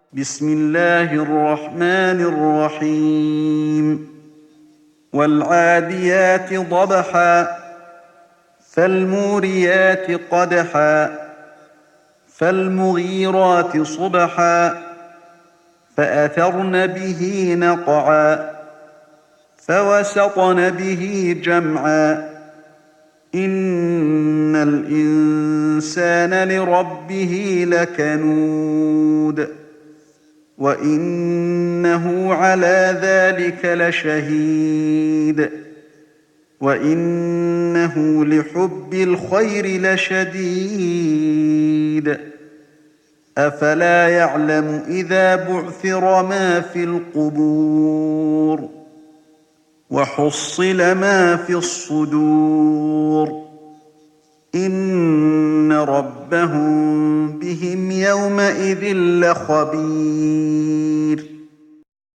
بسم الله الرحمن الرحيم والعاديات ضبحا فالموريات قدحا فالمغيرات صبحا فأثرن به نقعا فوسطن به جمعا إن الإنسان لربه لكنود وإنه على ذلك لشهيد وإنه لحب الخير لشديد أفلا يعلم إذا بعثر ما في القبور وحصل ما في الصدور إن ربهم بهم يومئذ لخبير